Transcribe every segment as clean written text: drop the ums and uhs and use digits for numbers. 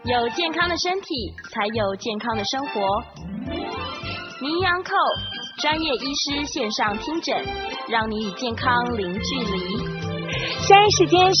有健康的身体，才有健康的生活。名医昂扣专业医师线上听诊，让你与健康零距离。 现在时间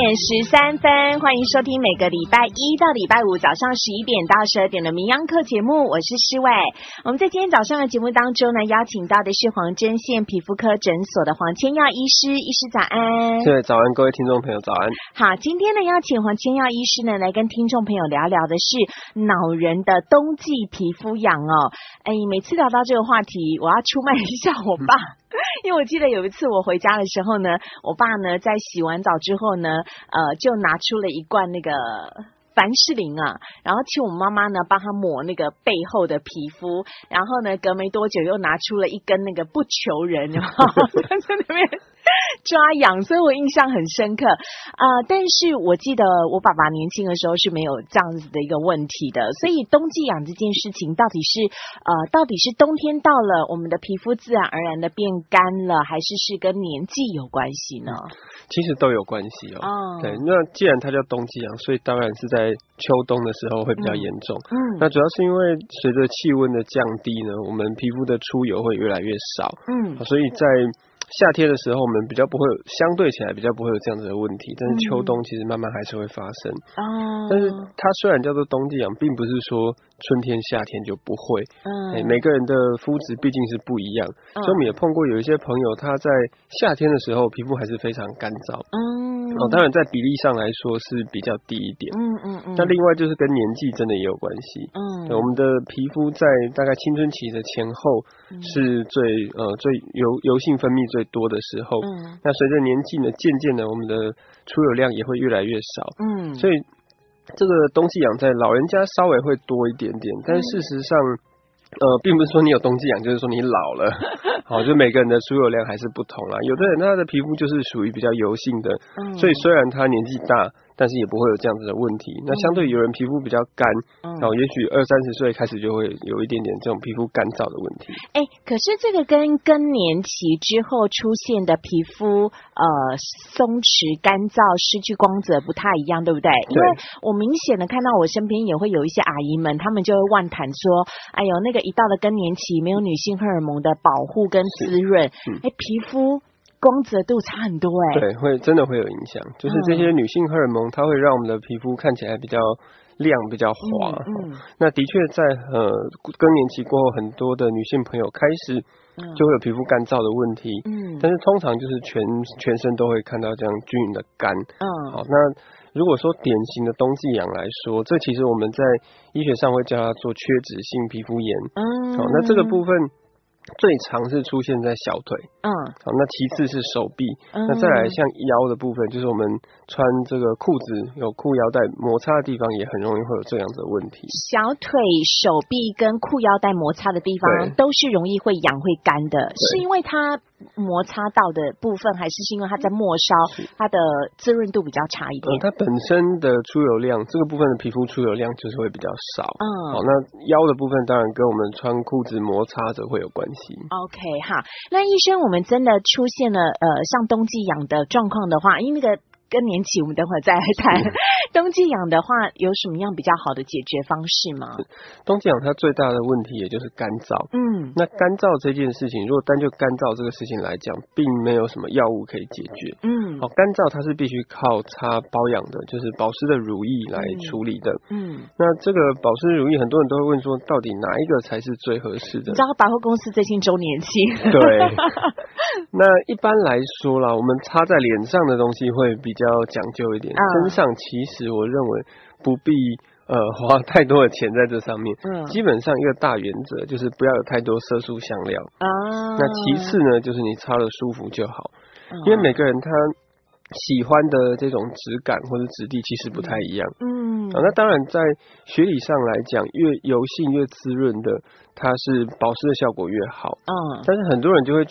11:13，欢迎收听每个礼拜一到礼拜五早上11点到12点的名医昂扣节目，我是诗伟。我们在今天早上的节目当中呢，邀请到的是黄针线皮肤科诊所的黄千耀医师，医师早安。 对，早安，各位听众朋友早安。 好，今天呢邀请黄千耀医师呢来跟听众朋友聊聊的是恼人的冬季皮肤痒哦。每次聊到这个话题，我要出卖一下我爸。因为我记得有一次我回家的时候呢，我爸呢在洗完澡之后呢，就拿出了一罐那个凡士林啊，然后请我妈妈呢帮他抹那个背后的皮肤，然后呢隔没多久又拿出了一根那个不求人，然后在那边抓痒，所以我印象很深刻。但是我记得我爸爸年轻的时候是没有这样子的一个问题的，所以冬季痒这件事情到底是冬天到了，我们的皮肤自然而然的变干了，还是跟年纪有关系呢？ 其实都有关系哦。对，那既然它叫冬季痒，所以当然是在秋冬的时候会比较严重。那主要是因为随着气温的降低呢，我们皮肤的出油会越来越少。所以在夏天的时候，我们相对起来比较不会有这样子的问题，但是秋冬其实慢慢还是会发生。但是它虽然叫做冬季痒，并不是说春天夏天就不会。每个人的肤质毕竟是不一样，所以我们也碰过有一些朋友，他在夏天的时候皮肤还是非常干燥。当然在比例上来说是比较低一点。那另外就是跟年纪真的也有关系。我们的皮肤在大概青春期的前后是最油性分泌最多的时候。那随着年纪呢，渐渐的我们的出油量也会越来越少。所以这个冬季痒在老人家稍微会多一点点，但是事实上并不是说你有冬季痒就是说你老了。好，就每个人的出油量还是不同啦。有的人他的皮肤就是属于比较油性的，所以虽然他年纪大，但是也不会有这样子的问题。那相对有人皮肤比较干，也许20-30岁开始就会有一点点这种皮肤干燥的问题。 可是这个跟更年期之后出现的皮肤松弛、干燥、失去光泽不太一样，对不对？因为我明显的看到我身边也会有一些阿姨们，她们就会妄谈说，哎呦，那个一到了更年期，没有女性荷尔蒙的保护跟滋润，皮肤光泽度差很多。 对，真的会有影响。就是这些女性荷尔蒙，它会让我们的皮肤看起来比较亮、比较滑。那的确在更年期过后，很多的女性朋友开始就会有皮肤干燥的问题。但是通常就是全身都会看到这样均匀的干。好，那如果说典型的冬季痒来说，这其实我们在医学上会叫它做缺脂性皮肤炎。好，那这个部分最常是出现在小腿。好，那其次是手臂。那再来像腰的部分，就是我们穿这个裤子有裤腰带摩擦的地方，也很容易会有这样子的问题。 小腿、手臂跟裤腰带摩擦的地方都是容易会痒会干的，是因为它摩擦到的部分，还是因为它在末梢，它的滋润度比较差一点？ 它本身的出油量，这个部分的皮肤出油量就是会比较少。好，那腰的部分当然跟我们穿裤子摩擦着会有关系。 OK， 好，那医生，我们真的出现了像冬季痒的状况的话，因为那个更年期我们等会儿再来谈。冬季痒的话有什么样比较好的解决方式吗？ 冬季痒它最大的问题也就是干燥。那干燥这件事情，如果单就干燥这个事情来讲，并没有什么药物可以解决。干燥它是必须靠擦保养的，就是保湿的乳液来处理的。那这个保湿乳液很多人都会问说，到底哪一个才是最合适的？ 你知道百货公司最近周年庆。 对。那一般来说啦，我们擦在脸上的东西会比较讲究一点，身上其实我认为不必花太多的钱在这上面。基本上一个大原则就是不要有太多色素香料。那其次呢，就是你擦了舒服就好。因为每个人他喜欢的这种质感或者质地其实不太一样。那当然在学理上来讲，越油性越滋润的，它是保湿的效果越好。但是很多人就会觉得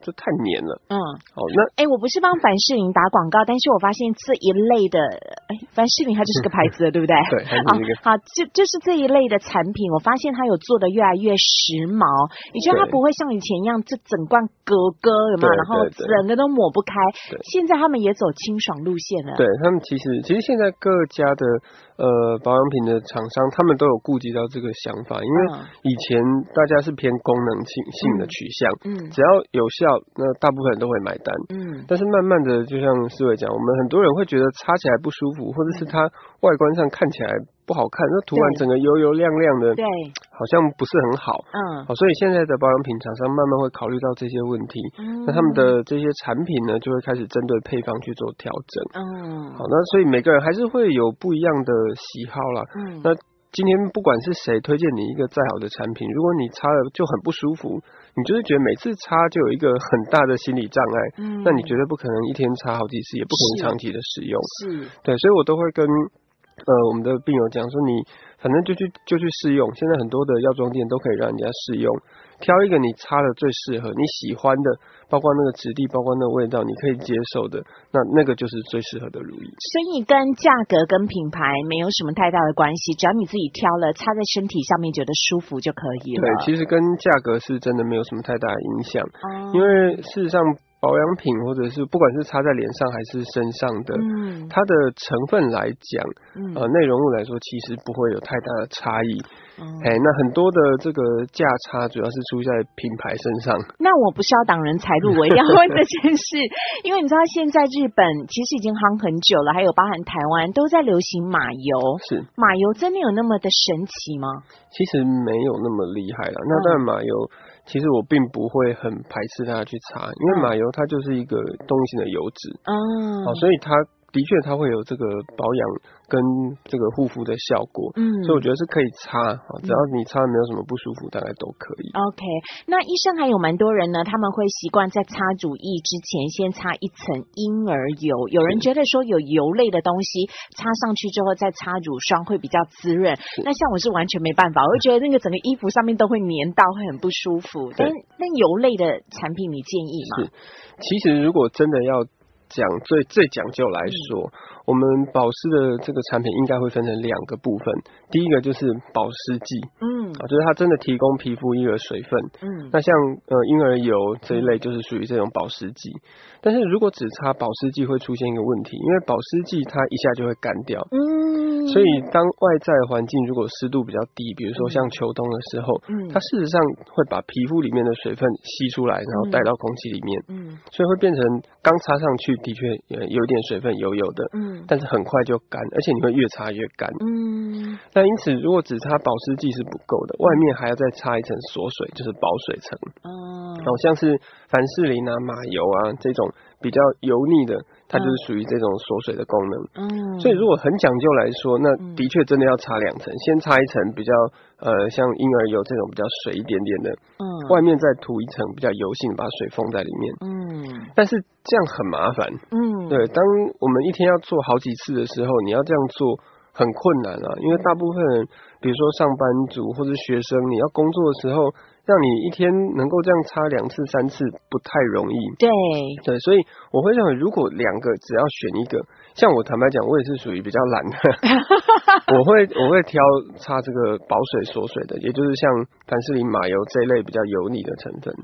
这太黏了。 那我不是帮凡士林打广告，但是我发现这一类的，凡士林它就是个牌子了，对不对？ 对，它就是一个。 好，就是这一类的产品，我发现它有做的越来越时髦，也就是它不会像以前一样，这整罐格有没有？然后整个都抹不开。现在他们也走清爽路线了。 对，他们其实现在各家的保养品的厂商，他们都有顾及到这个想法，因为以前大家是偏功能性的取向，只要有效，那大部分人都会买单。但是慢慢的，就像思维讲，我们很多人会觉得擦起来不舒服，或者是它外观上看起来不好看，那涂完整个油亮亮的，对，好像不是很好。所以现在的保养品厂商慢慢会考虑到这些问题，那他们的这些产品呢，就会开始针对配方去做调整。好，那所以每个人还是会有不一样的喜好啦。那今天不管是谁推荐你一个再好的产品，如果你擦了就很不舒服，你就是觉得每次擦就有一个很大的心理障碍，那你绝对不可能一天擦好几次，也不可能长期的使用。对，所以我都会跟我们的病友讲说，你反正就去试用，现在很多的药妆店都可以让人家试用，挑一个你擦的最适合你喜欢的，包括那个质地，包括那个味道你可以接受的，那个就是最适合的乳液。 所以跟价格跟品牌没有什么太大的关系，只要你自己挑了，擦在身体上面觉得舒服就可以了。 对，其实跟价格是真的没有什么太大的影响，因为事实上保养品或者是不管是擦在脸上还是身上的，它的成分来讲，内容物来说，其实不会有太大的差异。那很多的这个价差主要是出在品牌身上。 那我不是要挡人财路，我一定要问这件事，因为你知道现在日本其实已经夯很久了，还有包含台湾都在流行马油。 是， 马油真的有那么的神奇吗？其实没有那么厉害啦。那当然马油其实我并不会很排斥它去擦，因为马油它就是一个动力性的油脂，所以它的确它会有这个保养跟这个护肤的效果，所以我觉得是可以擦，只要你擦没有什么不舒服，大概都可以。 OK， 那医生还有蛮多人呢，他们会习惯在擦乳液之前先擦一层婴儿油，有人觉得说有油类的东西擦上去之后再擦乳霜会比较滋润，那像我是完全没办法，我会觉得那个整个衣服上面都会黏到，会很不舒服。但油类的产品你建议吗？ 其实如果真的要讲最讲究来说，我们保湿的这个产品应该会分成2个部分。第一个就是保湿剂，就是它真的提供皮肤一个水分。那像婴儿油这一类就是属于这种保湿剂。但是如果只擦保湿剂会出现一个问题，因为保湿剂它一下就会干掉。所以当外在环境如果湿度比较低，比如说像秋冬的时候，它事实上会把皮肤里面的水分吸出来，然后带到空气里面。所以会变成刚擦上去的确有一点水分油油的，但是很快就干，而且你会越擦越干。那因此如果只擦保湿剂是不够的，外面还要再擦一层锁水，就是保水层。像是凡士林啊、马油啊这种比较油腻的，它就是属于这种锁水的功能。所以如果很讲究来说，那的确真的要擦2层，先擦一层比较像婴儿油这种比较水一点点的，外面再涂一层比较油性，把水封在里面。但是这样很麻烦。对，当我们一天要做好几次的时候，你要这样做很困难啊，因为大部分人，比如说上班族或者学生，你要工作的时候，让你一天能够这样擦2次3次不太容易。对，所以我会认为如果2个只要选一个，像我坦白讲，我也是属于比较懒的，我会挑擦这个保水锁水的，也就是像凡士林、马油这一类比较油腻的成分。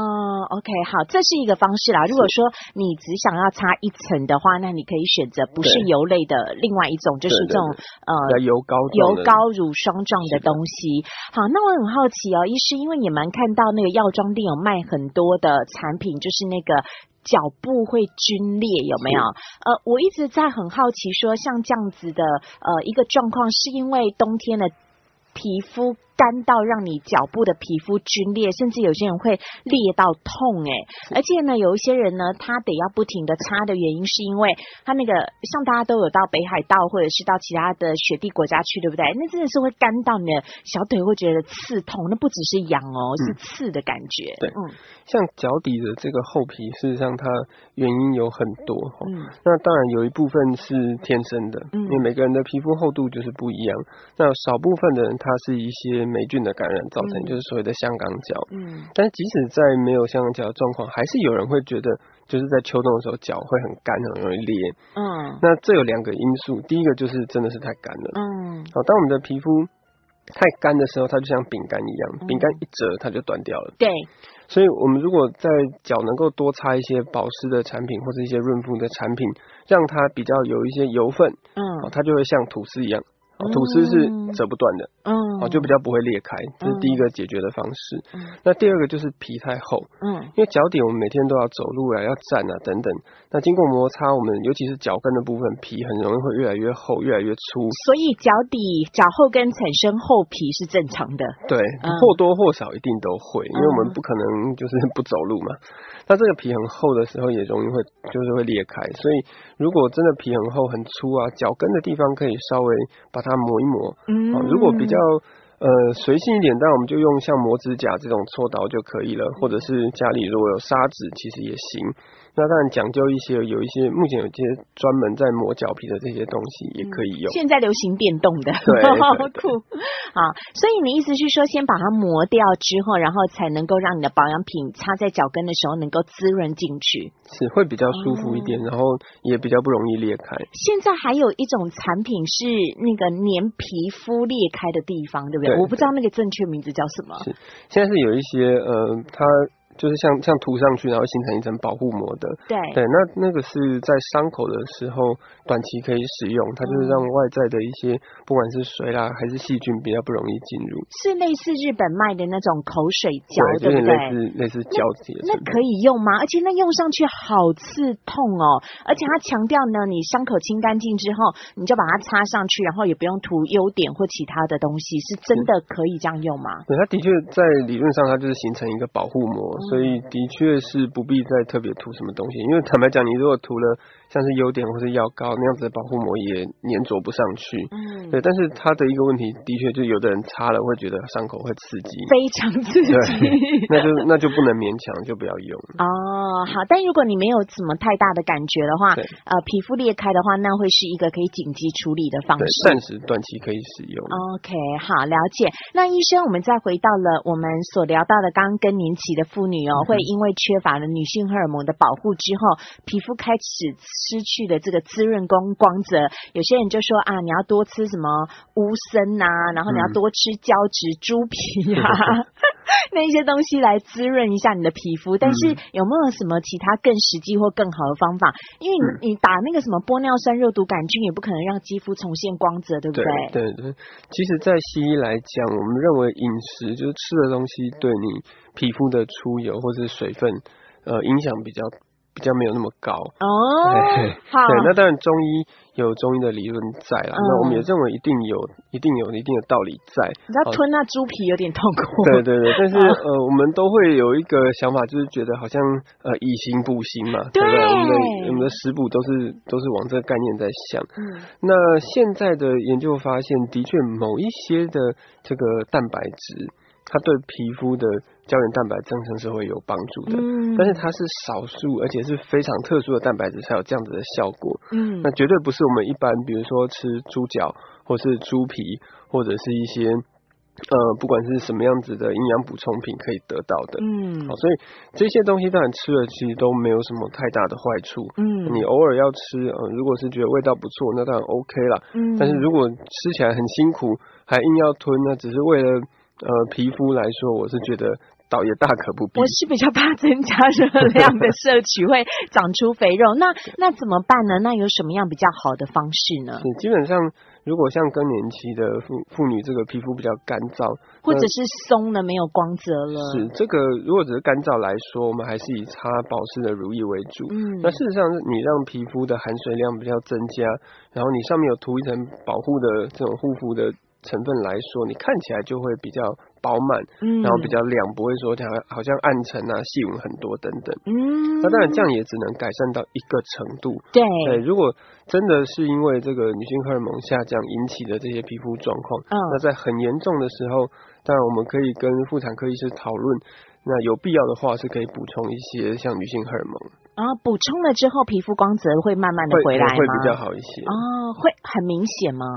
OK， 好，这是一个方式啦。如果说你只想要擦1层的话，那你可以选择不是油类的另外一种，就是这种油膏乳霜状的东西。好，那我很好奇哦，医师，因为你们看到那个药妆店有卖很多的产品，就是那个脚部会皲裂，有没有？我一直在很好奇说，像这样子的一个状况，是因为冬天的皮肤干到让你脚部的皮肤皲裂，甚至有些人会裂到痛而且呢有一些人呢他得要不停的擦的原因是因为他那个像大家都有到北海道或者是到其他的雪地国家去，对不对？那真的是会干到你的小腿会觉得刺痛，那不只是痒是刺的感觉。 对，像脚底的这个厚皮事实上它原因有很多那当然有一部分是天生的，因为每个人的皮肤厚度就是不一样，那少部分的人他是一些霉菌的感染造成，就是所谓的香港脚。但是即使在没有香港脚的状况，还是有人会觉得就是在秋冬的时候脚会很干，很容易裂。那这有2个因素，第一个就是真的是太干了。当我们的皮肤太干的时候，它就像饼干一样，饼干一折它就断掉了。 对。 所以我们如果在脚能够多擦一些保湿的产品或者一些润肤的产品，让它比较有一些油分，它就会像吐司一样。吐司是折不断的，就比较不会裂开，这是第一个解决的方式。那第二个就是皮太厚，因为脚底我们每天都要走路啊，要站啊等等，那经过摩擦，我们尤其是脚跟的部分，皮很容易会越来越厚，越来越粗。 所以脚后跟产生厚皮是正常的。 对，或多或少一定都会，因为我们不可能就是不走路嘛。那这个皮很厚的时候，也容易会裂开，所以如果真的皮很厚很粗啊，脚跟的地方可以稍微把它磨一磨。如果比较随性一点，当然我们就用像磨指甲这种锉刀就可以了，或者是家里如果有砂纸其实也行。那当然讲究一些，目前有一些专门在磨脚皮的这些东西也可以用。 现在流行电动的， 对， 好酷。好，所以你意思是说，先把它磨掉之后，然后才能够让你的保养品擦在脚跟的时候能够滋润进去， 是会比较舒服一点，然后也比较不容易裂开。 现在还有一种产品是那个粘皮肤裂开的地方，对不对？我不知道那个正确名字叫什么。 是，现在是有一些它就是像涂上去，然后形成一层保护膜的。对，那个是在伤口的时候短期可以使用，它就是让外在的一些不管是水啦还是细菌比较不容易进入。 是类似日本卖的那种口水胶，对不对？ 类似胶体的。 那可以用吗？而且那用上去好刺痛哦，而且它强调呢，你伤口清干净之后，你就把它擦上去，然后也不用涂优点或其他的东西，是真的可以这样用吗？ 对，它的确在理论上它就是形成一个保护膜。所以的确是不必再特别涂什么东西，因为坦白讲，你如果涂了像是优点或是药膏那样子的保护膜，也粘着不上去。对，但是它的一个问题，的确就有的人擦了会觉得伤口会刺激， 非常刺激， 那就不能勉强，就不要用。 好，但如果你没有什么太大的感觉的话，皮肤裂开的话，那会是一个可以紧急处理的方式， 暂时短期可以使用。 OK， 好，了解。那医生，我们再回到了我们所聊到的刚更年期的妇女会因为缺乏了女性荷尔蒙的保护之后，皮肤开始失去了这个滋润光泽。有些人就说啊，你要多吃什么乌参啊，然后你要多吃胶质猪皮啊，那一些东西来滋润一下你的皮肤。但是有没有什么其他更实际或更好的方法？因为你打那个什么玻尿酸肉毒杆菌，也不可能让肌肤重现光泽，对不对？ 对。其实在西医来讲，我们认为饮食就是吃的东西对你皮肤的出油或是水分影响比较没有那么高。好。对，那当然中医有中医的理论在啦，那我们也认为一定有一定的道理在。 你知道吞那猪皮有点痛苦。 对，但是我们都会有一个想法，就是觉得好像以形补形嘛，对不对？我们的食补都是往这个概念在想。那现在的研究发现，的确某一些的这个蛋白质，它对皮肤的胶原蛋白增生是会有帮助的，但是它是少数而且是非常特殊的蛋白质才有这样子的效果。那绝对不是我们一般比如说吃猪脚或是猪皮或者是一些不管是什么样子的营养补充品可以得到的。好，所以这些东西当然吃了其实都没有什么太大的坏处。你偶尔要吃如果是觉得味道不错，那当然 OK 啦。但是如果吃起来很辛苦还硬要吞，那只是为了皮肤来说，我是觉得倒也大可不必。 我是比较怕增加热量的摄取会长出肥肉。那怎么办呢？那有什么样比较好的方式呢？ 基本上如果像更年期的妇女，这个皮肤比较干燥， 或者是松了没有光泽了， 是这个如果只是干燥来说，我们还是以擦保湿的乳液为主。那事实上你让皮肤的含水量比较增加，然后你上面有涂一层保护的这种护肤的成分来说，你看起来就会比较饱满，然后比较亮，不会说好像暗沉啊、细纹很多等等。那当然这样也只能改善到一个程度。对，如果真的是因为这个女性荷尔蒙下降引起的这些皮肤状况，那在很严重的时候，当然我们可以跟妇产科医师讨论，那有必要的话是可以补充一些像女性荷尔蒙。 补充了之后皮肤光泽会慢慢的回来吗？ 会比较好一些。 会很明显吗？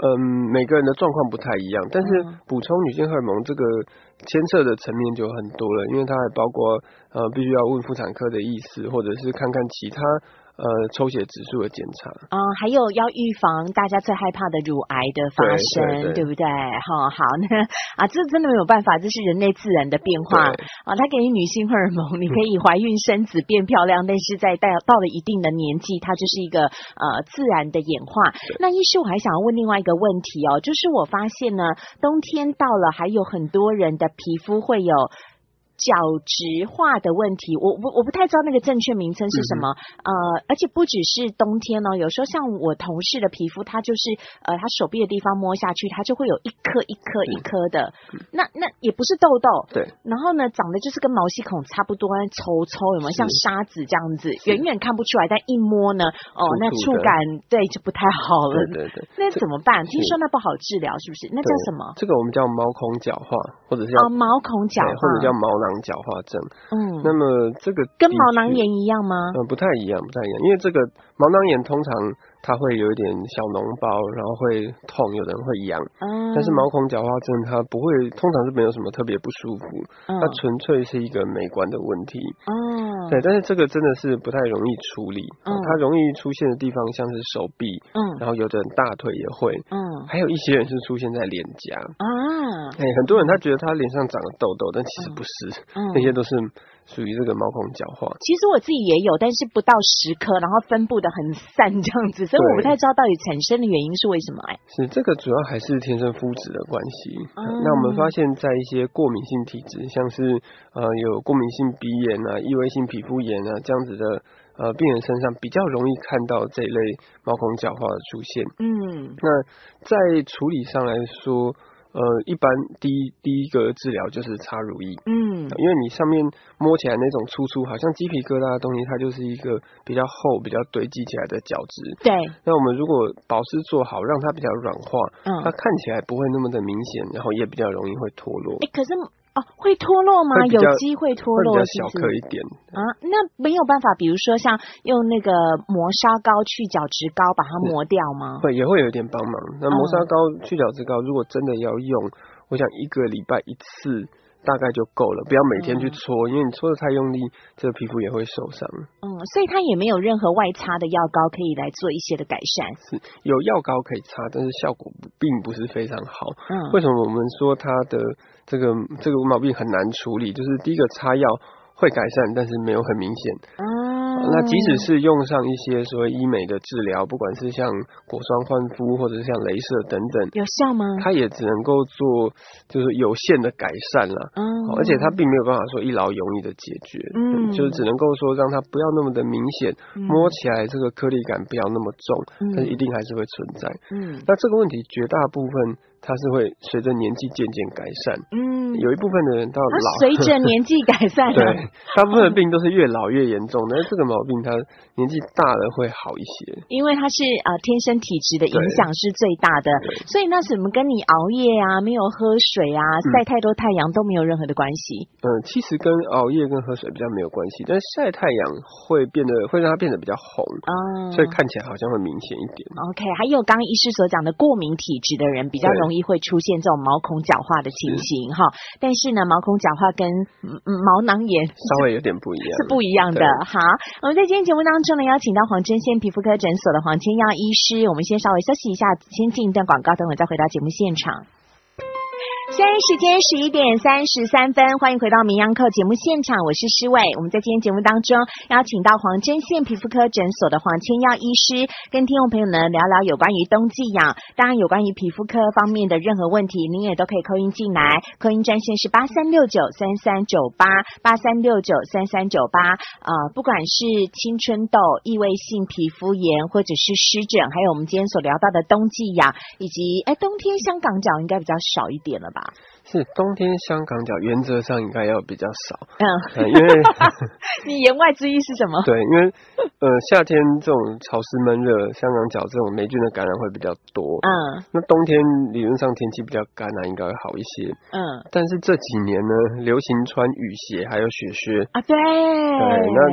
每个人的状况不太一样，但是补充女性荷尔蒙这个牵涉的层面就很多了，因为它还包括必须要问妇产科的意思，或者是看看其他抽血指数的检查。 还有要预防大家最害怕的乳癌的发生， 对不对？好，那这真的没有办法，这是人类自然的变化它给予女性荷尔蒙，你可以怀孕生子变漂亮，但是在到了一定的年纪，它就是一个自然的演化。那医师，我还想要问另外一个问题就是我发现呢，冬天到了，还有很多人的皮肤会有角质化的问题，我不太知道那个正确名称是什么，而且不只是冬天有时候像我同事的皮肤，他就是他手臂的地方摸下去，他就会有一颗一颗的，那也不是痘痘， 对， 然后呢长得就是跟毛细孔差不多，抽有没有像沙子这样子，远远看不出来，但一摸呢，那触感对就不太好了，对，那怎么办？听说那不好治疗，是不是？那叫什么？ 这个我们叫毛孔角化，或者是叫毛孔角化， 或者叫毛囊角化症。那么这个跟毛囊炎一样吗？ 不太一样，因为这个毛囊炎通常它会有一点小脓包，然后会痛，有的人会痒。但是毛孔角化症它不会，通常是没有什么特别不舒服，它纯粹是一个美观的问题。对，但是这个真的是不太容易处理。它容易出现的地方像是手臂，然后有的人大腿也会，还有一些人是出现在脸颊。很多人他觉得他脸上长了痘痘，但其实不是，那些都是属于这个毛孔角化。 其实我自己也有，但是不到10颗，然后分布的很散这样子，所以我不太知道到底产生的原因是为什么。 是这个主要还是天生肤质的关系。那我们发现在一些过敏性体质，像是有过敏性鼻炎异位性皮肤炎这样子的病人身上比较容易看到这一类毛孔角化的出现。那在处理上来说，一般第一个治疗就是擦乳液。因为你上面摸起来那种粗好像鸡皮疙瘩的东西，它就是一个比较厚比较堆积起来的角质。 对， 那我们如果保湿做好，让它比较软化，它看起来不会那么的明显，然后也比较容易会脱落。 可是会脱落吗？有机会脱落， 会比较小颗一点那没有办法，比如说像用那个磨砂膏去角质膏把它磨掉吗？ 也会有一点帮忙。那磨砂膏去角质膏如果真的要用，我想1个礼拜1次大概就够了，不要每天去搓，因为你搓的太用力，这个皮肤也会受伤。 所以它也没有任何外擦的药膏可以来做一些的改善。 是有药膏可以擦，但是效果并不是非常好。为什么我们说它的这个毛病很难处理？就是第一个擦药会改善，但是没有很明显。那即使是用上一些所谓医美的治疗，不管是像果酸焕肤或者是像雷射等等， 有效吗？ 它也只能够做就是有限的改善啦。而且它并没有办法说一劳永逸的解决。就是只能够说让它不要那么的明显，摸起来这个颗粒感不要那么重，但是一定还是会存在。那这个问题绝大部分它是会随着年纪渐渐改善。有一部分的人到老， 随着年纪改善对，大部分的病都是越老越严重，但是这个毛病它年纪大了会好一些， 因为它是天生体质的影响是最大的，所以那什么跟你熬夜没有喝水晒太多太阳都没有任何的关系。 其实跟熬夜跟喝水比较没有关系，但是晒太阳会让它变得比较红，所以看起来好像会明显一点。 OK， 还有刚刚医师所讲的过敏体质的人比较容易会出现这种毛孔角化的情形但是呢，毛孔角化跟毛囊炎稍微有点不一样， 是不一样的。好，我们在今天节目当中呢，邀请到黄针线皮肤科诊所的黄千耀医师，我们先稍微休息一下，先进一段广告，等会再回到节目现场。现在时间11点33分，欢迎回到名扬扣节目现场，我是诗伟。我们在今天节目当中邀请到黄针线皮肤科诊所的黄千耀医师，跟听众朋友呢聊聊有关于冬季痒，当然有关于皮肤科方面的任何问题，您也都可以扣音进来，扣音专线是83693398，83693398。不管是青春痘、异位性皮肤炎，或者是湿疹，还有我们今天所聊到的冬季痒，以及冬天香港脚应该比较少一点了吧？ 是冬天香港脚原则上应该要比较少。因为你言外之意是什么？ 对，因为夏天这种潮湿闷热，香港脚这种霉菌的感染会比较多。那冬天理论上天气比较干应该会好一些。但是这几年呢，流行穿雨鞋还有雪靴。 对， 那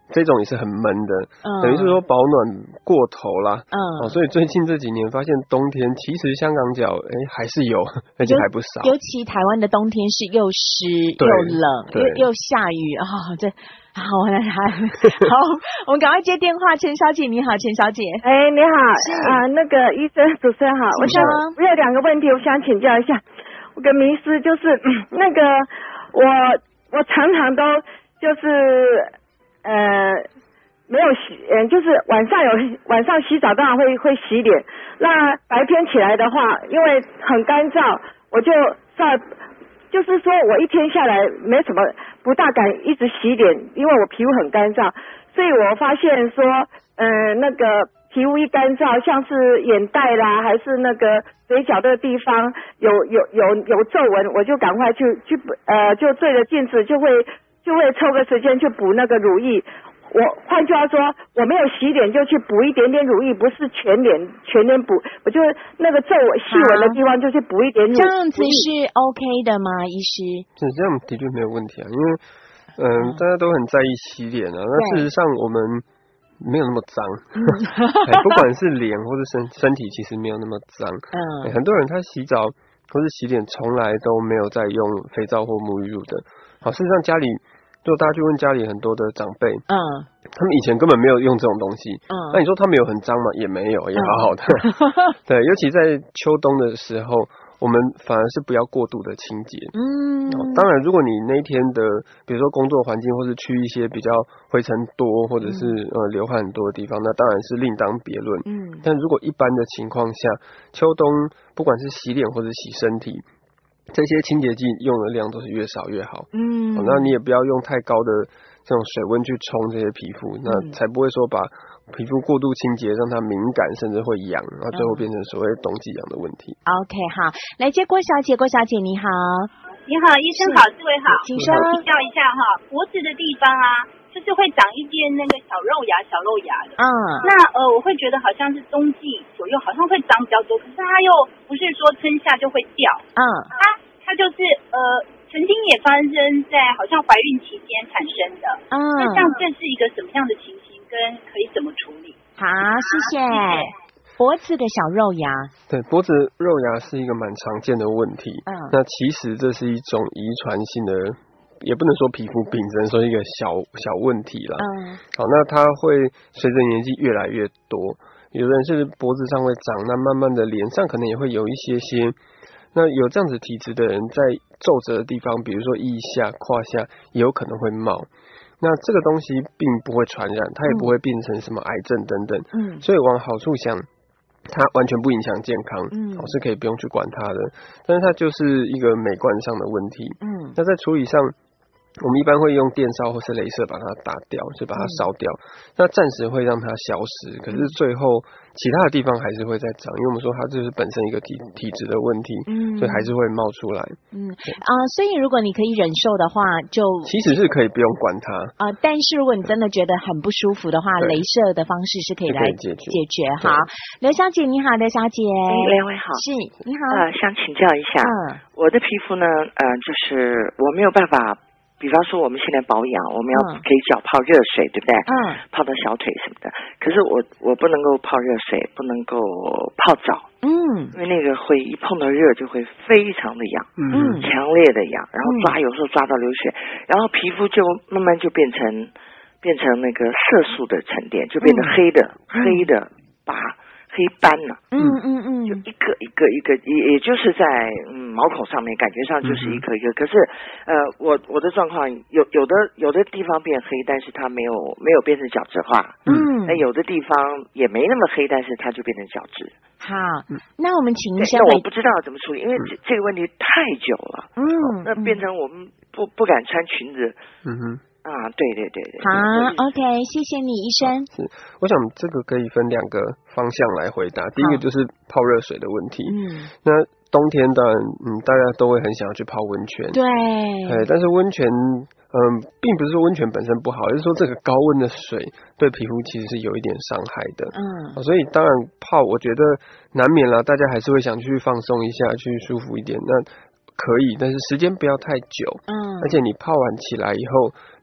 这种也是很闷的，等于是说保暖过头啦。所以最近这几年发现冬天其实香港脚还是有，而且还不少。 尤其台湾的冬天是又湿又冷又下雨啊，这好，我们赶快接电话。陈小姐你好，陈小姐。 你好，那个医生主持人好，我有2个问题，我想请教一下。我的迷思就是那个我常常都就是没有洗，就是晚上洗澡当然会洗脸，那白天起来的话，因为很干燥，我就是说我一天下来没什么，不大敢一直洗脸，因为我皮肤很干燥，所以我发现说那个皮肤一干燥，像是眼袋啦，还是那个嘴角这个地方有皱纹，我就赶快就对着镜子就会抽个时间去补那个乳液。我换句话说，我没有洗脸就去补一点点乳液，不是全脸补，我就那个皱细纹的地方就去补一点乳液。 这样子是 OK 的吗，医师？ 这样的确没有问题啊，因为大家都很在意洗脸啊，那事实上我们没有那么脏，不管是脸或是身体，其实没有那么脏。很多人他洗澡或是洗脸从来都没有在用肥皂或沐浴露的。好，事实上家里。如果大家去问家里很多的长辈，他们以前根本没有用这种东西，那你说他们有很脏吗？也没有，也好好的。对，尤其在秋冬的时候，我们反而是不要过度的清洁。当然，如果你那天的，比如说工作环境，或是去一些比较灰尘多，或者是流汗很多的地方，那当然是另当别论。但如果一般的情况下，秋冬不管是洗脸或者洗身体，这些清洁剂用的量都是越少越好。那你也不要用太高的这种水温去冲这些皮肤，那才不会说把皮肤过度清洁，让它敏感甚至会痒，然后最后变成所谓冬季痒的问题。 OK， 好，来接郭小姐，郭小姐你好。 你好，医生好，各位好， 请说。 请教一下哈，脖子的地方啊，就是会长一件那个小肉芽的。那我会觉得好像是冬季左右好像会长比较多，可是它又不是说春夏就会掉。它就是曾经也发生在好像怀孕期间产生的。那像这是一个什么样的情形，跟可以怎么处理？ 好，谢谢。脖子的小肉芽， 对，脖子肉芽是一个蛮常见的问题。那其实这是一种遗传性的，也不能说皮肤病，只能说一个小问题啦。好，那它会随着年纪越来越多，有的人是脖子上会长，那慢慢的脸上可能也会有一些。那有这样子体质的人，在皱褶的地方，比如说腋下、胯下，也有可能会冒。那这个东西并不会传染，它也不会变成什么癌症等等。所以往好处想，它完全不影响健康，是可以不用去管它的。但是它就是一个美观上的问题。那在处理上，我们一般会用电烧或是雷射把它打掉，就把它烧掉。那暂时会让它消失，可是最后其他的地方还是会再长，因为我们说它就是本身一个体质的问题，所以还是会冒出来。 所以如果你可以忍受的话，就其实是可以不用管它。 但是如果你真的觉得很不舒服的话，雷射的方式是可以来解决。好，刘小姐你好，刘小姐。 两位好。 是，你好。 想请教一下，我的皮肤呢，就是我没有办法。比方说我们现在保养，我们要给脚泡热水，对不对？泡到小腿什么的。可是我不能够泡热水，不能够泡澡。因为那个会一碰到热就会非常的痒，强烈的痒，然后有时候抓到流血，然后皮肤就慢慢就变成那个色素的沉淀，就变成黑的疤。黑斑呢，就一个，也就是在毛孔上面，感觉上就是一颗一颗。可是我的状况有的地方变黑，但是它没有变成角质化。那有的地方也没那么黑，但是它就变成角质。 好，那我们请医生。 那我不知道怎么处理，因为这个问题太久了。那变成我们不敢穿裙子。对。 好 ，OK， 谢谢你，医生。 我想这个可以分2个方向来回答。第一个就是泡热水的问题。那冬天当然，大家都会很想要去泡温泉。 对。 但是温泉，并不是说温泉本身不好，而是说这个高温的水对皮肤其实是有一点伤害的。所以当然泡，我觉得难免啦，大家还是会想去放松一下，去舒服一点。那可以，但是时间不要太久。而且你泡完起来以后，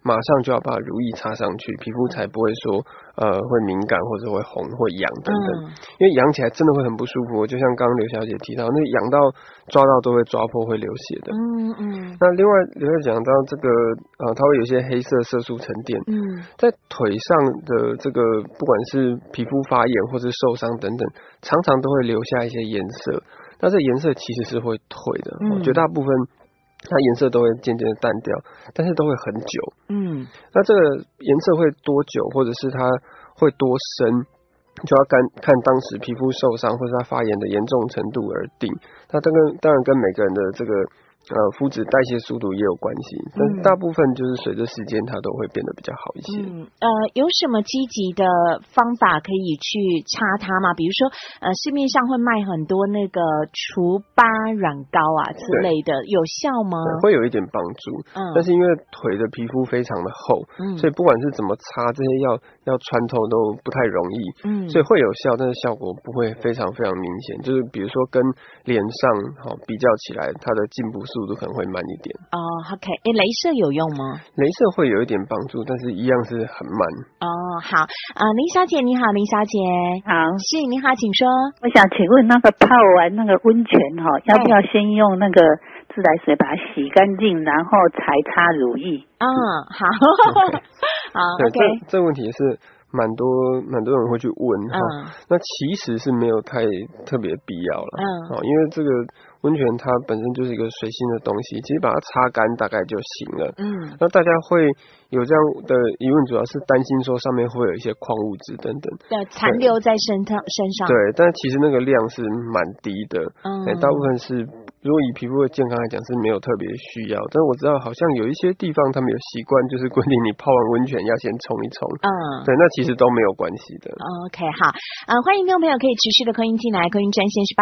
马上就要把乳液擦上去，皮肤才不会说会敏感或者会红会痒等等，因为痒起来真的会很不舒服，就像刚刚刘小姐提到，那痒到抓到都会抓破会流血的。那另外刘小姐讲到这个它会有一些黑色色素沉淀，在腿上的这个不管是皮肤发炎或是受伤等等，常常都会留下一些颜色，那这颜色其实是会退的，绝大部分它颜色都会渐渐的淡掉，但是都会很久。那这个颜色会多久，或者是它会多深，就要看当时皮肤受伤或是它发炎的严重程度而定。那当然跟每个人的这个肤质代谢速度也有关系，但是大部分就是随着时间它都会变得比较好一些。 有什么积极的方法可以去擦它吗？比如说市面上会卖很多那个除疤软膏啊之类的，有效吗？ 会有一点帮助，但是因为腿的皮肤非常的厚，所以不管是怎么擦，这些要穿透都不太容易，所以会有效，但是效果不会非常非常明显。就是比如说跟脸上比较起来，它的进步速度可能会慢一点。 OK， 雷射有用吗？ 雷射会有一点帮助，但是一样是很慢。 好，林小姐你好，林小姐好， 是你好，请说。我想请问那个泡完那个温泉要不要先用那个自来水把它洗干净，然后才擦乳液？ 好好 OK， 这问题也是蛮多人会去问那其实是没有太特别必要了，因为这个温泉它本身就是一个水性的东西，其实把它擦干大概就行了。那大家会有这样的疑问，主要是担心说上面会有一些矿物质等等残留在身上。 对，但其实那个量是蛮低的，大部分是如果以皮肤的健康来讲是没有特别需要，但是我知道好像有一些地方他们有习惯，就是规定你泡完温泉要先冲一冲。对，那其实都没有关系的。 OK， 好，欢迎听众朋友可以持续的扣音进来，扣音专线是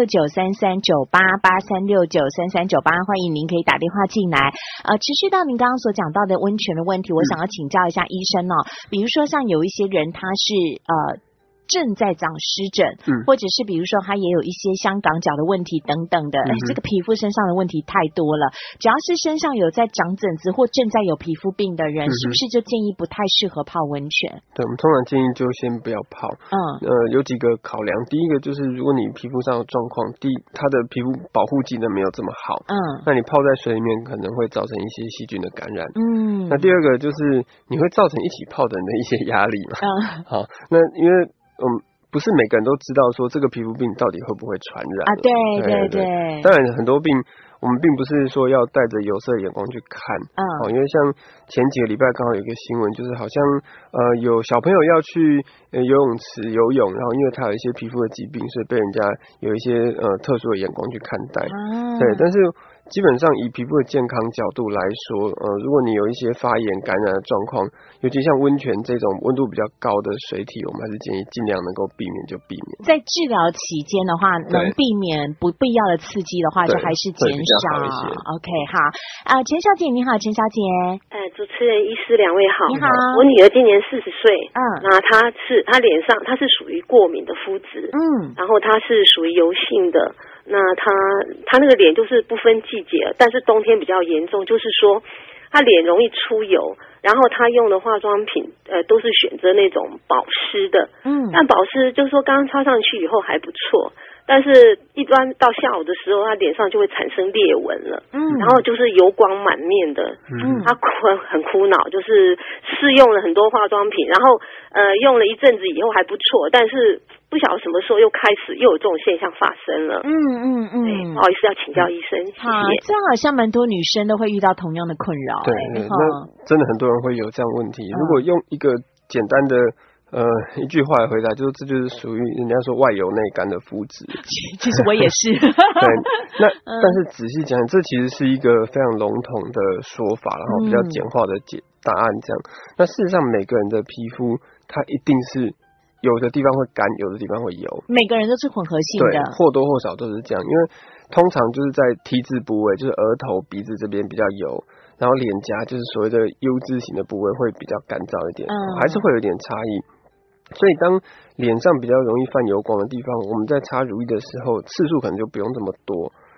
83693398，83693398，欢迎您可以打电话进来。持续到您刚刚所讲到的温泉的问题，我想要请教一下医生比如说像有一些人他是正在长湿疹，或者是比如说他也有一些香港脚的问题等等的，这个皮肤身上的问题太多了，只要是身上有在长疹子或正在有皮肤病的人，是不是就建议不太适合泡温泉？ 对，我们通常建议就先不要泡。有几个考量，第一个就是如果你皮肤上的状况，它的皮肤保护机能没有这么好，那你泡在水里面可能会造成一些细菌的感染。那第二个就是你会造成一起泡的人的一些压力嘛。好，那因为不是每个人都知道说这个皮肤病到底会不会传染对。 当然很多病我们并不是说要带着有色眼光去看，因为像前几个礼拜刚好有一个新闻，就是好像有小朋友要去游泳池游泳，然后因为他有一些皮肤的疾病，所以被人家有一些特殊的眼光去看待。对，但是基本上以皮肤的健康角度来说，如果你有一些发炎感染的状况，尤其像温泉这种温度比较高的水体，我们还是建议尽量能够避免就避免。 在治疗期间的话，能避免不必要的刺激的话，就还是减少。OK， 好，陈小姐你好，陈小姐。 主持人、医师两位好。 你好。 我女儿今年40岁，那她脸上她是属于过敏的肤质，然后她是属于油性的。那他那个脸就是不分季节，但是冬天比较严重，就是说他脸容易出油，然后他用的化妆品都是选择那种保湿的，但保湿就是说刚刚擦上去以后还不错，但是一般到下午的时候他脸上就会产生裂纹了，然后就是油光满面的，他很苦恼，就是试用了很多化妆品，然后用了一阵子以后还不错，但是不晓得什么时候又开始又有这种现象发生了。不好意思要请教医生，谢谢。 这样好像蛮多女生都会遇到同样的困扰。 对，那真的很多人会有这样问题。如果用一个简单的一句话来回答，就是这就是属于人家说外油内干的肤质。 其实我也是。 对，那但是仔细讲，这其实是一个非常笼统的说法，然后比较简化的答案这样。那事实上每个人的皮肤它一定是有的地方会干，有的地方会油， 每个人都是混合性的， 对，或多或少都是这样。因为通常就是在 T 字部位，就是额头、鼻子这边比较油，然后脸颊就是所谓的 U 字形的部位会比较干燥一点，还是会有点差异。所以当脸上比较容易泛油光的地方，我们在擦乳液的时候次数可能就不用这么多，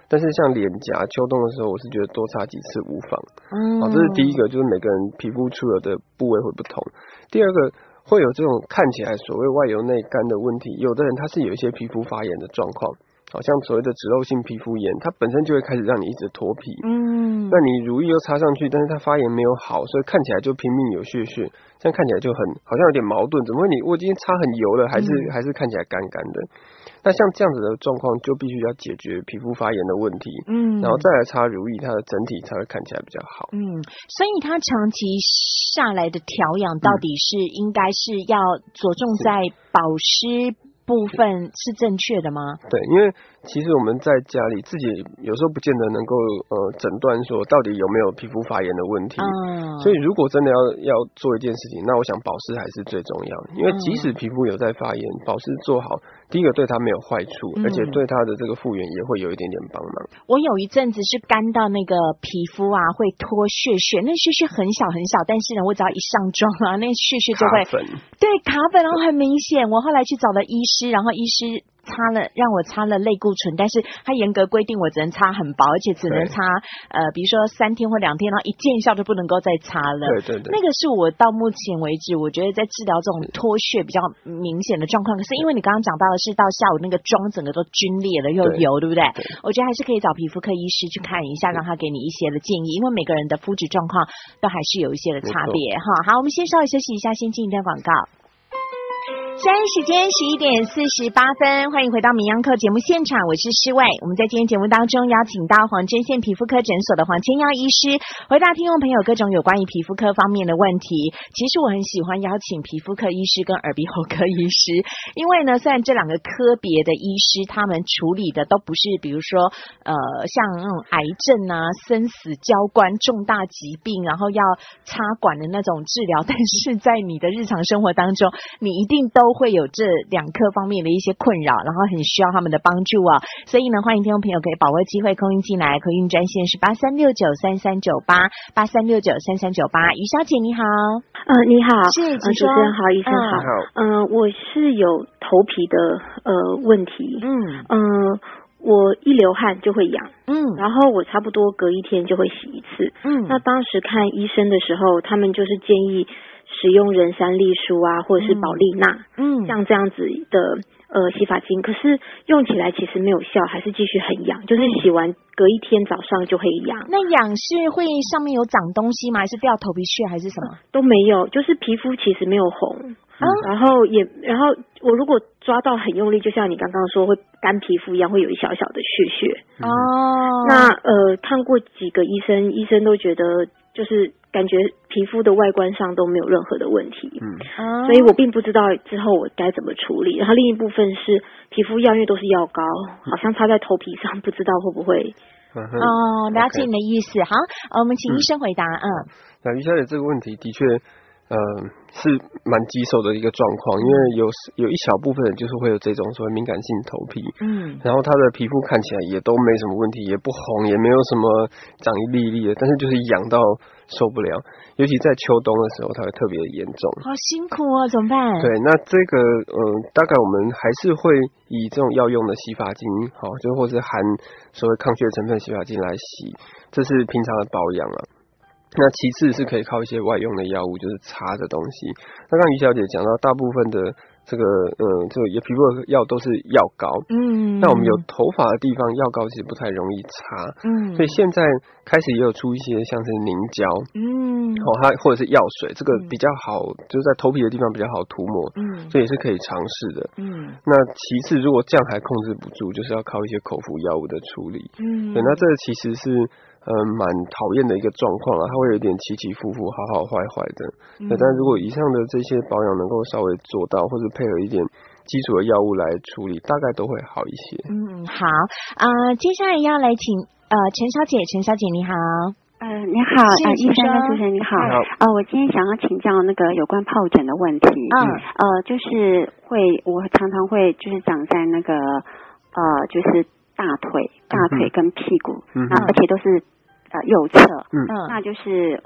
但是像脸颊秋冬的时候，我是觉得多擦几次无妨。好，这是第一个，就是每个人皮肤出油的部位会不同。第二个，会有这种看起来所谓外油内干的问题，有的人他是有一些皮肤发炎的状况。好像所谓的脂漏性皮肤炎，它本身就会开始让你一直脱皮。那你乳液又擦上去，但是它发炎没有好，所以看起来就拼命有屑屑，这样看起来就好像有点矛盾。怎么会我今天擦很油了，还是看起来干干的？那像这样子的状况，就必须要解决皮肤发炎的问题。然后再来擦乳液，它的整体才会看起来比较好。 所以它长期下来的调养，到底是应该是要着重在保湿部分是正确的吗？ 对，因为其实我们在家里自己有时候不见得能够诊断说到底有没有皮肤发炎的问题。所以如果真的要做一件事情，那我想保湿还是最重要的。因为即使皮肤有在发炎，保湿做好，第一个对它没有坏处，而且对它的这个复原也会有一点点帮忙。 我有一阵子是干到那个皮肤啊会脱屑屑，那屑屑很小很小，但是呢我只要一上妆啊，那屑屑就会卡粉，然后很明显。我后来去找了医师，然后医师让我擦了类固醇，但是他严格规定我只能擦很薄，而且只能擦比如说3天或2天，然后一见效就不能够再擦了。对，那个是我到目前为止我觉得在治疗这种脱屑比较明显的状况。可是因为你刚刚讲到的是到下午那个妆整个都皲裂了又油，对不对？我觉得还是可以找皮肤科医师去看一下，让他给你一些的建议，因为每个人的肤质状况都还是有一些的差别哈。好，我们先稍微休息一下，先进一段广告。现在时间11:48，欢迎回到名扬课节目现场，我是诗伟。我们在今天节目当中邀请到黄针线皮肤科诊所的黄千耀医师，回答听众朋友各种有关于皮肤科方面的问题。其实我很喜欢邀请皮肤科医师跟耳鼻喉科医师，因为呢，虽然这两个科别的医师他们处理的都不是比如说像那种癌症啊、生死交关、重大疾病，然后要插管的那种治疗，但是在你的日常生活当中，你一定都会有这2科方面的一些困扰，然后很需要他们的帮助啊。所以呢，欢迎听众朋友可以把握机会空运进来，空运专线是83693398 83693398。于小姐你好。 你好， 是主持人好，医生好。我是有头皮的问题。我一流汗就会痒，然后我差不多隔1天就会洗一次。那当时看医生的时候，他们就是建议使用人参丽舒啊，或者是宝丽娜，像这样子的洗发精，可是用起来其实没有效，还是继续很痒，就是洗完隔1天早上就会痒。 那痒是会上面有长东西吗？还是掉头皮屑还是什么？ 都没有，就是皮肤其实没有红。然后我如果抓到很用力，就像你刚刚说会干皮肤一样，会有一小小的屑屑。那看过几个医生都觉得就是感觉皮肤的外观上都没有任何的问题。所以我并不知道之后我该怎么处理。然后另一部分是皮肤药，因为都是药膏，好像擦在头皮上，不知道会不会。 了解你的意思。好，我们请医生回答。 那于小姐这个问题的确是蛮棘手的一个状况，因为有一小部分人就是会有这种所谓敏感性头皮，然后他的皮肤看起来也都没什么问题，也不红，也没有什么长一粒粒的，但是就是痒到受不了，尤其在秋冬的时候，它会特别严重。 好辛苦哦，怎么办？ 对，那这个大概我们还是会以这种药用的洗发精，好，就或是含所谓抗屑成分洗发精来洗，这是平常的保养了。那其次是可以靠一些外用的药物，就是擦的东西。那刚刚于小姐讲到，大部分的这个皮肤的药都是药膏。那我们有头发的地方，药膏其实不太容易擦。所以现在开始也有出一些像是凝胶。它或者是药水，这个比较好，就是在头皮的地方比较好涂抹。所以也是可以尝试的。那其次，如果这样还控制不住，就是要靠一些口服药物的处理。对，那这个其实是蛮讨厌的一个状况啦，它会有点起起伏伏，好好坏坏的。但如果以上的这些保养能够稍微做到，或者配合一点基础的药物来处理，大概都会好一些。 好，接下来要来请陈小姐你好。 你好，医生跟主持人你好。我今天想要请教那个有关疱疹的问题。就是我常常会就是长在那个就是大腿跟屁股，而且都是右侧。那就是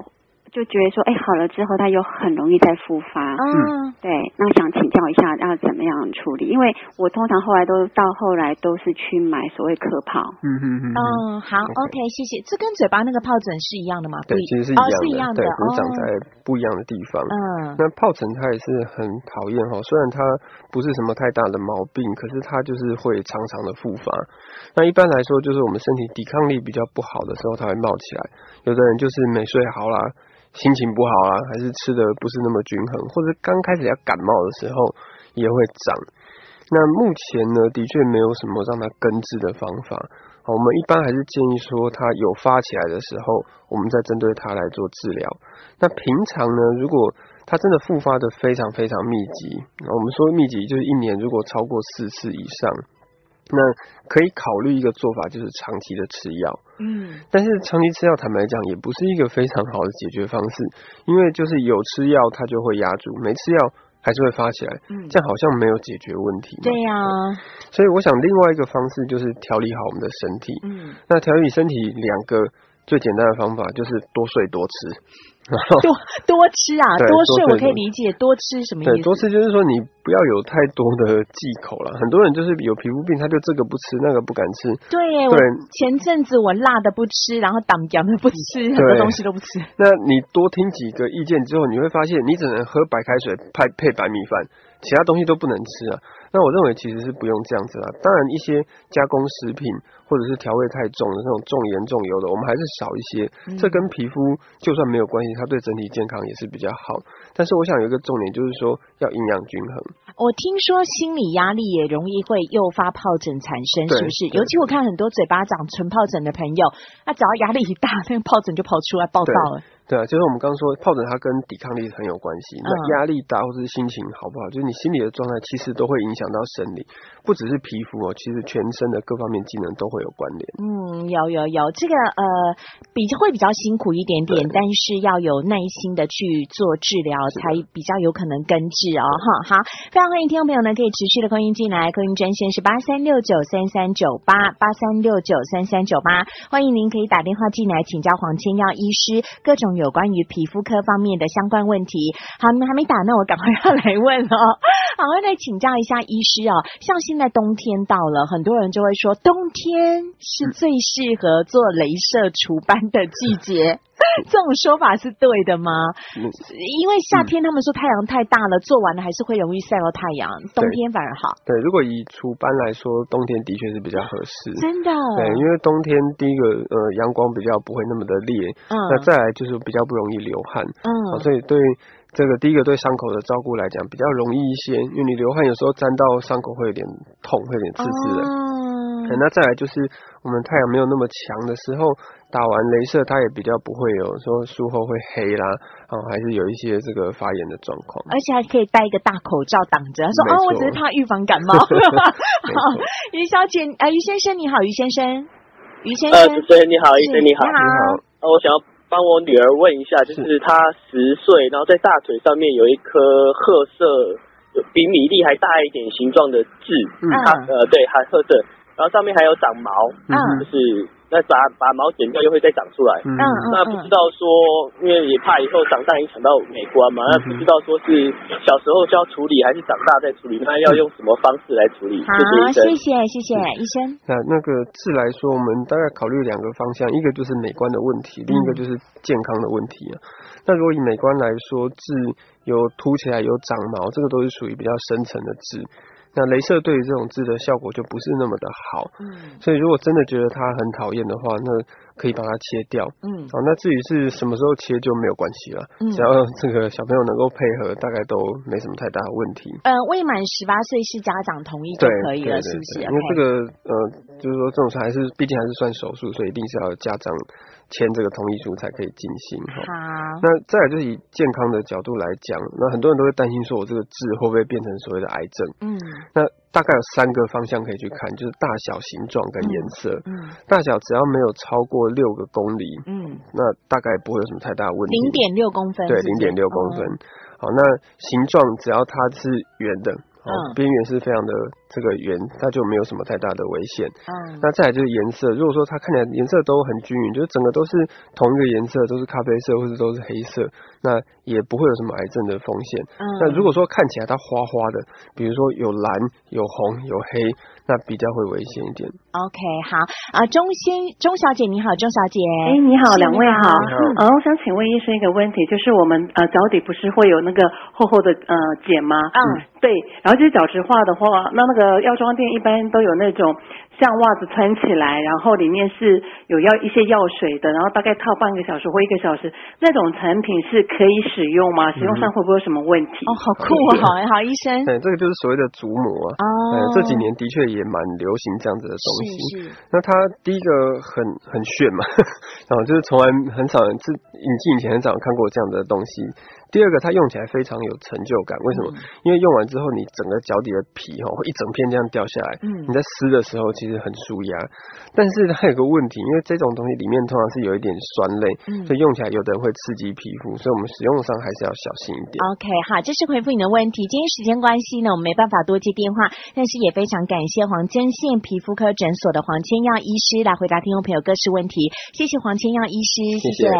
就觉得说，好了之后，它又很容易再复发。对，那想请教一下要怎么样处理？因为我通常后来都是去买所谓颗泡。 好 ，OK， 谢谢。这跟嘴巴那个疱疹是一样的吗？ 对，其实是一样的， 是一样的， 对，只是长在不一样的地方。那疱疹它也是很讨厌虽然它不是什么太大的毛病，可是它就是会常常的复发。那一般来说，就是我们身体抵抗力比较不好的时候，它会冒起来。有的人就是没睡好啦，心情不好啦，还是吃的不是那么均衡，或者刚开始要感冒的时候也会长。那目前呢，的确没有什么让它根治的方法。我们一般还是建议说，它有发起来的时候，我们再针对它来做治疗。那平常呢，如果它真的复发的非常非常密集，我们说密集就是一年如果超过4次以上，那可以考虑一个做法，就是长期的吃药。但是长期吃药坦白讲也不是一个非常好的解决方式，因为就是有吃药它就会压住，没吃药还是会发起来，这样好像没有解决问题。 对呀， 所以我想另外一个方式就是调理好我们的身体。那调理身体2个最简单的方法就是多睡多吃。 多吃啊，多睡我可以理解，多吃什么意思？ 对，多吃就是说你不要有太多的忌口了。很多人就是有皮肤病，他就这个不吃，那个不敢吃。 对，我前阵子我辣的不吃，然后胆姜的不吃，很多东西都不吃。 那你多听几个意见之后，你会发现你只能喝白开水配白米饭，其他东西都不能吃啊。那我认为其实是不用这样子啦。当然一些加工食品或者是调味太重的那种重盐重油的，我们还是少一些。这跟皮肤就算没有关系，它对整体健康也是比较好。但是我想有一个重点就是说要营养均衡。 我听说心理压力也容易会诱发疱疹产生，是不是？尤其我看很多嘴巴长纯疱疹的朋友，他只要压力一大，那个疱疹就跑出来暴躁了。 对啊，就是我们刚刚说疱疹它跟抵抗力很有关系。那压力大或者是心情好不好，就是你心理的状态其实都会影响到生理，不只是皮肤其实全身的各方面机能都会有关联。 有这个会比较辛苦一点点，但是要有耐心的去做治疗，才比较有可能根治好，非常欢迎听众朋友呢可以持续的扣音进来，扣音专线是8369339883693398，欢迎您可以打电话进来请教黄千耀医师各种有关于皮肤科方面的相关问题。好，你们还没打，那我赶快要来问好，我来请教一下医师像现在冬天到了，很多人就会说冬天是最适合做雷射除斑的季节，这种说法是对的吗？因为夏天他们说太阳太大了，做完了还是会容易晒到太阳，冬天反而好。 对，如果以除斑来说，冬天的确是比较合适。 真的？ 对，因为冬天第一个阳光比较不会那么的烈，那再来就是比较不容易流汗，所以对这个第一个对伤口的照顾来讲比较容易一些，因为你流汗有时候沾到伤口会有点痛，会有点刺刺的。那再来就是我们太阳没有那么强的时候，打完雷射它也比较不会有说术后会黑啦，还是有一些这个发炎的状况， 而且还可以戴一个大口罩挡着，说我只是怕预防感冒。好，于小姐于先生你好，于先生主持人你好，医生你好。我想要帮我女儿问一下，就是她10岁，然后在大腿上面有一颗褐色比米粒还大一点形状的痣，对，还褐色，然后上面还有长毛，就是那把毛剪掉又会再长出来。那不知道说，因为也怕以后长大影响到美观嘛，那不知道说是小时候就要处理，还是长大再处理？那要用什么方式来处理？ 好，谢谢医生。 那个痣来说，我们大概考虑2个方向，一个就是美观的问题，另一个就是健康的问题。那如果以美观来说，痣有凸起来有长毛，这个都是属于比较深层的痣。那雷射对于这种痣的效果就不是那么的好，所以如果真的觉得它很讨厌的话，那可以把它切掉。那至于是什么时候切就没有关系了，只要这个小朋友能够配合，大概都没什么太大的问题。 未满18岁是家长同意就可以了，是不是？ 因为这个就是说这种毕竟还是算手术，所以一定是要家长签这个同意书才可以进行。 好， 那再来就是以健康的角度来讲，那很多人都会担心说我这个痣会不会变成所谓的癌症？那大概有3个方向可以去看，就是大小、形状跟颜色。大小只要没有超过6个公厘，那大概不会有什么太大的问题。 0.6公分， 对，0.6公分。好，那形状只要它是圆的，边缘是非常的这个圆，它就没有什么太大的危险。那再来就是颜色，如果说它看起来颜色都很均匀，就是整个都是同一个颜色，都是咖啡色或者都是黑色，那也不会有什么癌症的风险。那如果说看起来它花花的，比如说有蓝、有红、有黑，那比较会危险一点。 OK， 好钟小姐你好，钟小姐。 你好，两位好。我想请问医生一个问题，就是我们脚底不是会有那个厚厚的茧吗？对，然后就是角质化的话，那个药妆店一般都有那种像袜子穿起来，然后里面是有一些药水的，然后大概套半个小时或1个小时，那种产品是可以使用吗？使用上会不会有什么问题？ 好酷好医生。 这个就是所谓的足膜这几年的确也蛮流行这样子的东西。那它第一个很炫嘛，然后就是从来很少人是引进以前很少看过这样的东西。第二个，它用起来非常有成就感。为什么？因为用完之后，你整个脚底的皮会一整片这样掉下来。你在撕的时候其实很舒压，但是它有个问题，因为这种东西里面通常是有一点酸类，所以用起来有的人会刺激皮肤，所以我们使用上还是要小心一点。 OK， 好，这是回复你的问题。今天时间关系呢，我们没办法多接电话，但是也非常感谢黄坚县皮肤科诊所的黄千耀医师来回答听众朋友各式问题。谢谢黄千耀医师，谢谢。